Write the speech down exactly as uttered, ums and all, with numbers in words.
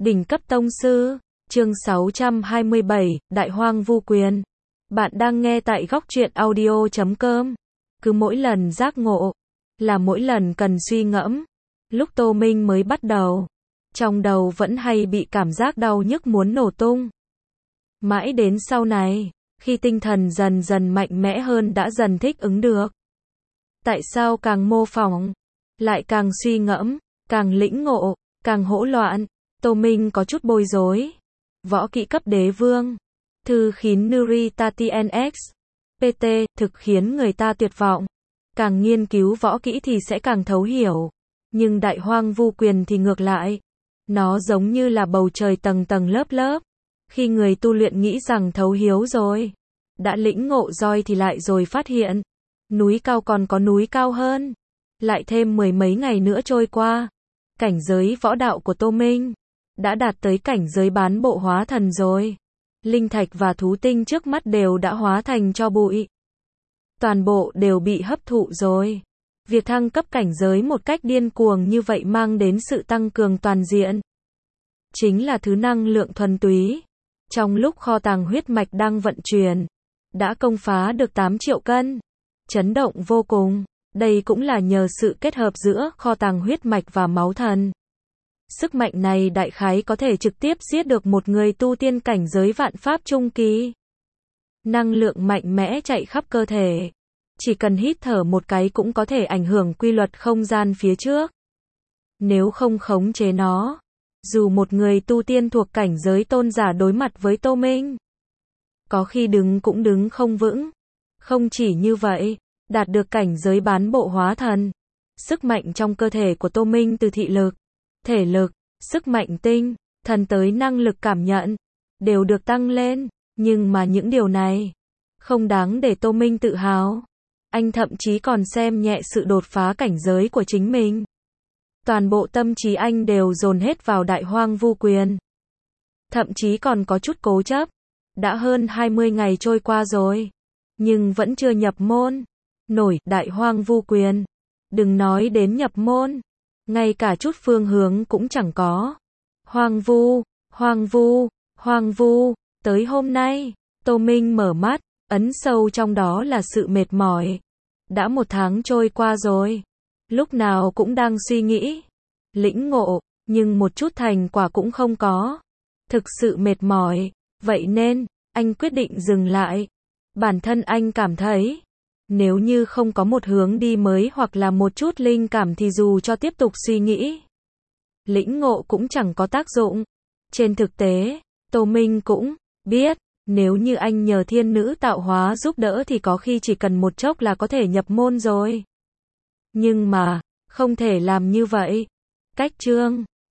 Đỉnh cấp tông sư, chương sáu trăm hai mươi bảy, Đại Hoang Vu Quyền. Bạn đang nghe tại góc truyện audio chấm com. Cứ mỗi lần giác ngộ, là mỗi lần cần suy ngẫm. Lúc Tô Minh mới bắt đầu, trong đầu vẫn hay bị cảm giác đau nhức muốn nổ tung. Mãi đến sau này, khi tinh thần dần dần mạnh mẽ hơn đã dần thích ứng được. Tại sao càng mô phỏng, lại càng suy ngẫm, càng lĩnh ngộ, càng hỗn loạn. Tô Minh có chút bối rối. Võ kỹ cấp đế vương, thư khiến Nuri Tati en ích, pê tê, thực khiến người ta tuyệt vọng. Càng nghiên cứu võ kỹ thì sẽ càng thấu hiểu. Nhưng Đại Hoang Vu Quyền thì ngược lại. Nó giống như là bầu trời tầng tầng lớp lớp. Khi người tu luyện nghĩ rằng thấu hiếu rồi, đã lĩnh ngộ rồi thì lại rồi phát hiện, núi cao còn có núi cao hơn. Lại thêm mười mấy ngày nữa trôi qua, cảnh giới võ đạo của Tô Minh đã đạt tới cảnh giới bán bộ hóa thần rồi. Linh thạch và thú tinh trước mắt đều đã hóa thành tro bụi. Toàn bộ đều bị hấp thụ rồi. Việc thăng cấp cảnh giới một cách điên cuồng như vậy mang đến sự tăng cường toàn diện. Chính là thứ năng lượng thuần túy. Trong lúc kho tàng huyết mạch đang vận chuyển, đã công phá được tám triệu cân. Chấn động vô cùng. Đây cũng là nhờ sự kết hợp giữa kho tàng huyết mạch và máu thần. Sức mạnh này đại khái có thể trực tiếp giết được một người tu tiên cảnh giới vạn pháp trung kỳ. Năng lượng mạnh mẽ chạy khắp cơ thể. Chỉ cần hít thở một cái cũng có thể ảnh hưởng quy luật không gian phía trước. Nếu không khống chế nó, dù một người tu tiên thuộc cảnh giới tôn giả đối mặt với Tô Minh, có khi đứng cũng đứng không vững. Không chỉ như vậy, đạt được cảnh giới bán bộ hóa thần, sức mạnh trong cơ thể của Tô Minh từ thị lực, thể lực, sức mạnh tinh, thần tới năng lực cảm nhận, đều được tăng lên. Nhưng mà những điều này không đáng để Tô Minh tự hào. Anh thậm chí còn xem nhẹ sự đột phá cảnh giới của chính mình. Toàn bộ tâm trí anh đều dồn hết vào Đại Hoang Vu Quyền. Thậm chí còn có chút cố chấp. Đã hơn hai mươi ngày trôi qua rồi, nhưng vẫn chưa nhập môn nổi Đại Hoang Vu Quyền. Đừng nói đến nhập môn, ngay cả chút phương hướng cũng chẳng có. Hoang vu, hoang vu, hoang vu. Tới hôm nay, Tô Minh mở mắt, ấn sâu trong đó là sự mệt mỏi. Đã một tháng trôi qua rồi, lúc nào cũng đang suy nghĩ, lĩnh ngộ, nhưng một chút thành quả cũng không có. Thực sự mệt mỏi, vậy nên, anh quyết định dừng lại. Bản thân anh cảm thấy, nếu như không có một hướng đi mới hoặc là một chút linh cảm thì dù cho tiếp tục suy nghĩ, lĩnh ngộ cũng chẳng có tác dụng. Trên thực tế, Tô Minh cũng biết, nếu như anh nhờ thiên nữ tạo hóa giúp đỡ thì có khi chỉ cần một chốc là có thể nhập môn rồi. Nhưng mà, không thể làm như vậy. Cách chương